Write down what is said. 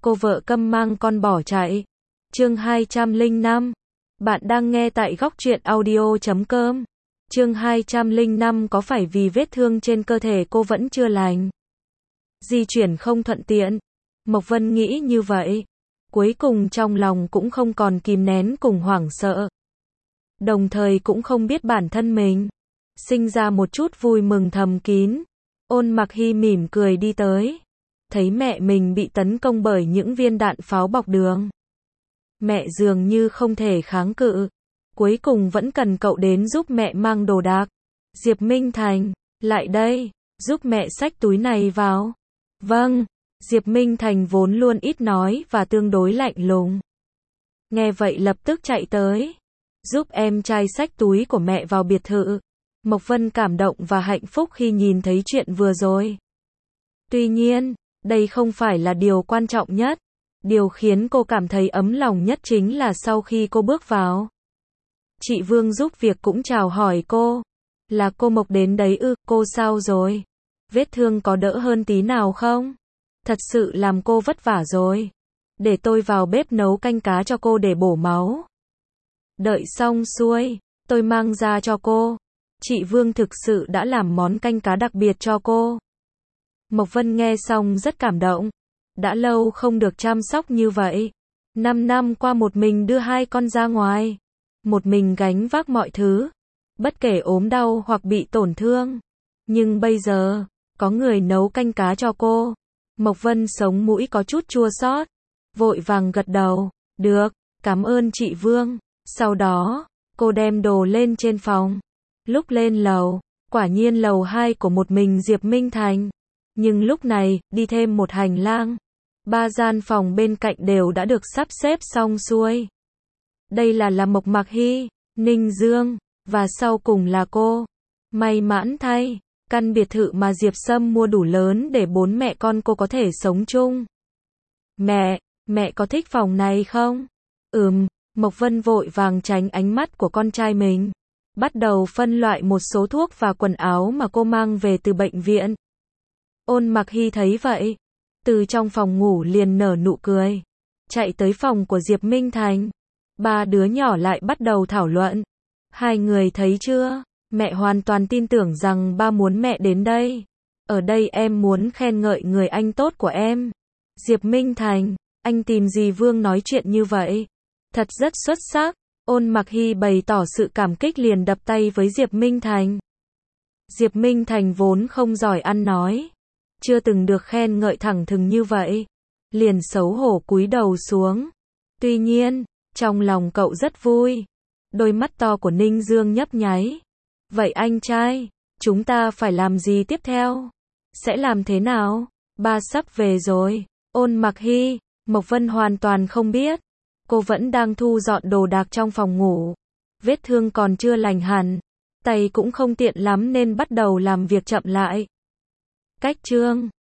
cô vợ câm mang con bỏ chạy. Chương 205. Bạn đang nghe tại góc truyện audio.com. Chương 205. Có phải vì vết thương trên cơ thể cô vẫn chưa lành, di chuyển không thuận tiện? Mộc Vân nghĩ như vậy. Cuối cùng trong lòng cũng không còn kìm nén cùng hoảng sợ. Đồng thời cũng không biết bản thân mình sinh ra một chút vui mừng thầm kín. Ôn Mặc Hy mỉm cười đi tới. Thấy mẹ mình bị tấn công bởi những viên đạn pháo bọc đường. Mẹ dường như không thể kháng cự. Cuối cùng vẫn cần cậu đến giúp mẹ mang đồ đạc. Diệp Minh Thành, lại đây, giúp mẹ xách túi này vào. Vâng, Diệp Minh Thành vốn luôn ít nói và tương đối lạnh lùng. Nghe vậy lập tức chạy tới. Giúp em trai xách túi của mẹ vào biệt thự. Mộc Vân cảm động và hạnh phúc khi nhìn thấy chuyện vừa rồi. Tuy nhiên, đây không phải là điều quan trọng nhất. Điều khiến cô cảm thấy ấm lòng nhất chính là sau khi cô bước vào. Chị Vương giúp việc cũng chào hỏi cô. Là cô Mộc đến đấy ư? Cô sao rồi? Vết thương có đỡ hơn tí nào không? Thật sự làm cô vất vả rồi. Để tôi vào bếp nấu canh cá cho cô để bổ máu. Đợi xong xuôi, tôi mang ra cho cô. Chị Vương thực sự đã làm món canh cá đặc biệt cho cô. Mộc Vân nghe xong rất cảm động. Đã lâu không được chăm sóc như vậy. 5 năm qua một mình đưa hai con ra ngoài. Một mình gánh vác mọi thứ. Bất kể ốm đau hoặc bị tổn thương. Nhưng bây giờ, có người nấu canh cá cho cô. Mộc Vân sống mũi có chút chua xót. Vội vàng gật đầu. Được, cảm ơn chị Vương. Sau đó, cô đem đồ lên trên phòng. Lúc lên lầu, quả nhiên lầu 2 của một mình Diệp Minh Thành. Nhưng lúc này, đi thêm một hành lang. 3 gian phòng bên cạnh đều đã được sắp xếp xong xuôi. Đây là Mộc Mặc Hy, Ninh Dương, và sau cùng là cô. May mắn thay, căn biệt thự mà Diệp Sâm mua đủ lớn để 4 mẹ con cô có thể sống chung. Mẹ có thích phòng này không? Mộc Vân vội vàng tránh ánh mắt của con trai mình. Bắt đầu phân loại một số thuốc và quần áo mà cô mang về từ bệnh viện. Ôn Mặc Hy thấy vậy. Từ trong phòng ngủ liền nở nụ cười. Chạy tới phòng của Diệp Minh Thành. 3 đứa nhỏ lại bắt đầu thảo luận. Hai người thấy chưa? Mẹ hoàn toàn tin tưởng rằng ba muốn mẹ đến đây. Ở đây em muốn khen ngợi người anh tốt của em. Diệp Minh Thành, anh tìm dì Vương nói chuyện như vậy. Thật rất xuất sắc. Ôn Mặc Hy bày tỏ sự cảm kích liền đập tay với Diệp Minh Thành. Diệp Minh Thành vốn không giỏi ăn nói. Chưa từng được khen ngợi thẳng thừng như vậy. Liền xấu hổ cúi đầu xuống. Tuy nhiên, trong lòng cậu rất vui. Đôi mắt to của Ninh Dương nhấp nháy. Vậy anh trai, chúng ta phải làm gì tiếp theo? Sẽ làm thế nào? Ba sắp về rồi. Ôn Mặc Hy, Mộc Vân hoàn toàn không biết. Cô vẫn đang thu dọn đồ đạc trong phòng ngủ. Vết thương còn chưa lành hẳn. Tay cũng không tiện lắm nên bắt đầu làm việc chậm lại. Cách chương